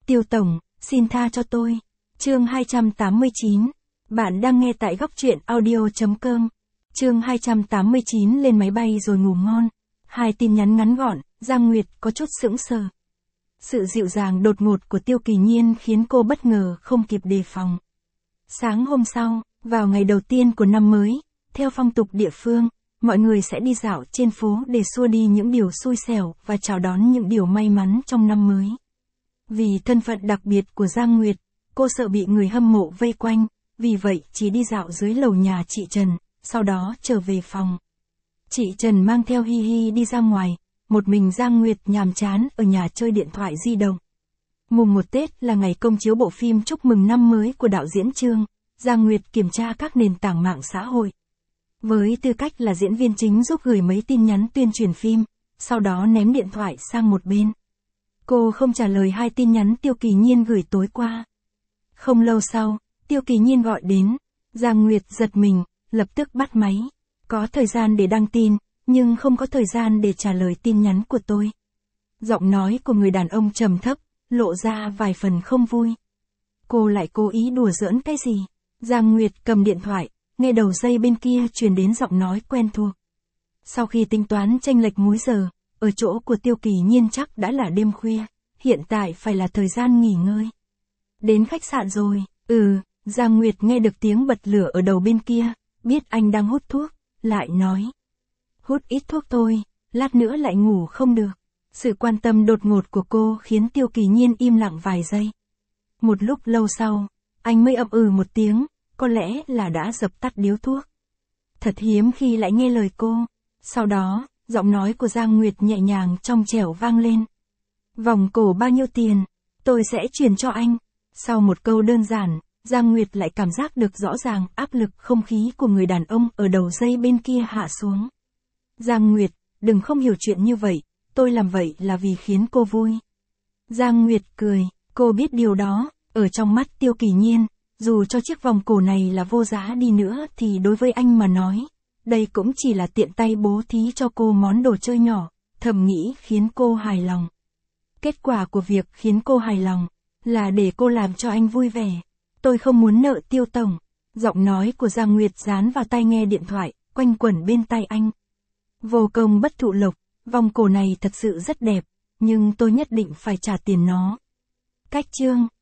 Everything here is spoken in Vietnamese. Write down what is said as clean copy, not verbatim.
Tiêu tổng, xin tha cho tôi. Chương 289. Bạn đang nghe tại góc truyện audio.com. Chương 289 lên máy bay rồi ngủ ngon. 2 tin nhắn ngắn gọn, Giang Nguyệt có chút sững sờ. Sự dịu dàng đột ngột của Tiêu Kỳ Nhiên khiến cô bất ngờ không kịp đề phòng. Sáng hôm sau, vào ngày đầu tiên của năm mới, theo phong tục địa phương, mọi người sẽ đi dạo trên phố để xua đi những điều xui xẻo và chào đón những điều may mắn trong năm mới. Vì thân phận đặc biệt của Giang Nguyệt, cô sợ bị người hâm mộ vây quanh, vì vậy chỉ đi dạo dưới lầu nhà chị Trần, sau đó trở về phòng. Chị Trần mang theo Hi Hi đi ra ngoài, một mình Giang Nguyệt nhàm chán ở nhà chơi điện thoại di động. Mùng 1 Tết là ngày công chiếu bộ phim chúc mừng năm mới của đạo diễn Trương, Giang Nguyệt kiểm tra các nền tảng mạng xã hội. Với tư cách là diễn viên chính giúp gửi mấy tin nhắn tuyên truyền phim, sau đó ném điện thoại sang một bên. Cô không trả lời 2 tin nhắn Tiêu Kỳ Nhiên gửi tối qua. Không lâu sau, Tiêu Kỳ Nhiên gọi đến, Giang Nguyệt giật mình, lập tức bắt máy. Có thời gian để đăng tin, nhưng không có thời gian để trả lời tin nhắn của tôi. Giọng nói của người đàn ông trầm thấp, lộ ra vài phần không vui. Cô lại cố ý đùa giỡn cái gì? Giang Nguyệt cầm điện thoại, nghe đầu dây bên kia truyền đến giọng nói quen thuộc. Sau khi tính toán chênh lệch múi giờ, ở chỗ của Tiêu Kỳ Nhiên chắc đã là đêm khuya, hiện tại phải là thời gian nghỉ ngơi. Đến khách sạn rồi, Giang Nguyệt nghe được tiếng bật lửa ở đầu bên kia, biết anh đang hút thuốc, lại nói. Hút ít thuốc thôi, lát nữa lại ngủ không được. Sự quan tâm đột ngột của cô khiến Tiêu Kỳ Nhiên im lặng vài giây. Một lúc lâu sau, anh mới ậm một tiếng, có lẽ là đã dập tắt điếu thuốc. Thật hiếm khi lại nghe lời cô. Sau đó, giọng nói của Giang Nguyệt nhẹ nhàng trong trẻo vang lên. Vòng cổ bao nhiêu tiền? Tôi sẽ chuyển cho anh. Sau một câu đơn giản, Giang Nguyệt lại cảm giác được rõ ràng áp lực không khí của người đàn ông ở đầu dây bên kia hạ xuống. Giang Nguyệt, đừng không hiểu chuyện như vậy, tôi làm vậy là vì khiến cô vui. Giang Nguyệt cười, cô biết điều đó, ở trong mắt Tiêu Kỳ Nhiên, dù cho chiếc vòng cổ này là vô giá đi nữa thì đối với anh mà nói, đây cũng chỉ là tiện tay bố thí cho cô món đồ chơi nhỏ, thầm nghĩ khiến cô hài lòng. Kết quả của việc khiến cô hài lòng, là để cô làm cho anh vui vẻ. Tôi không muốn nợ Tiêu tổng. Giọng nói của Giang Nguyệt dán vào tai nghe điện thoại, quanh quẩn bên tai anh. Vô công bất thụ lộc, vòng cổ này thật sự rất đẹp, nhưng tôi nhất định phải trả tiền nó. Cách chương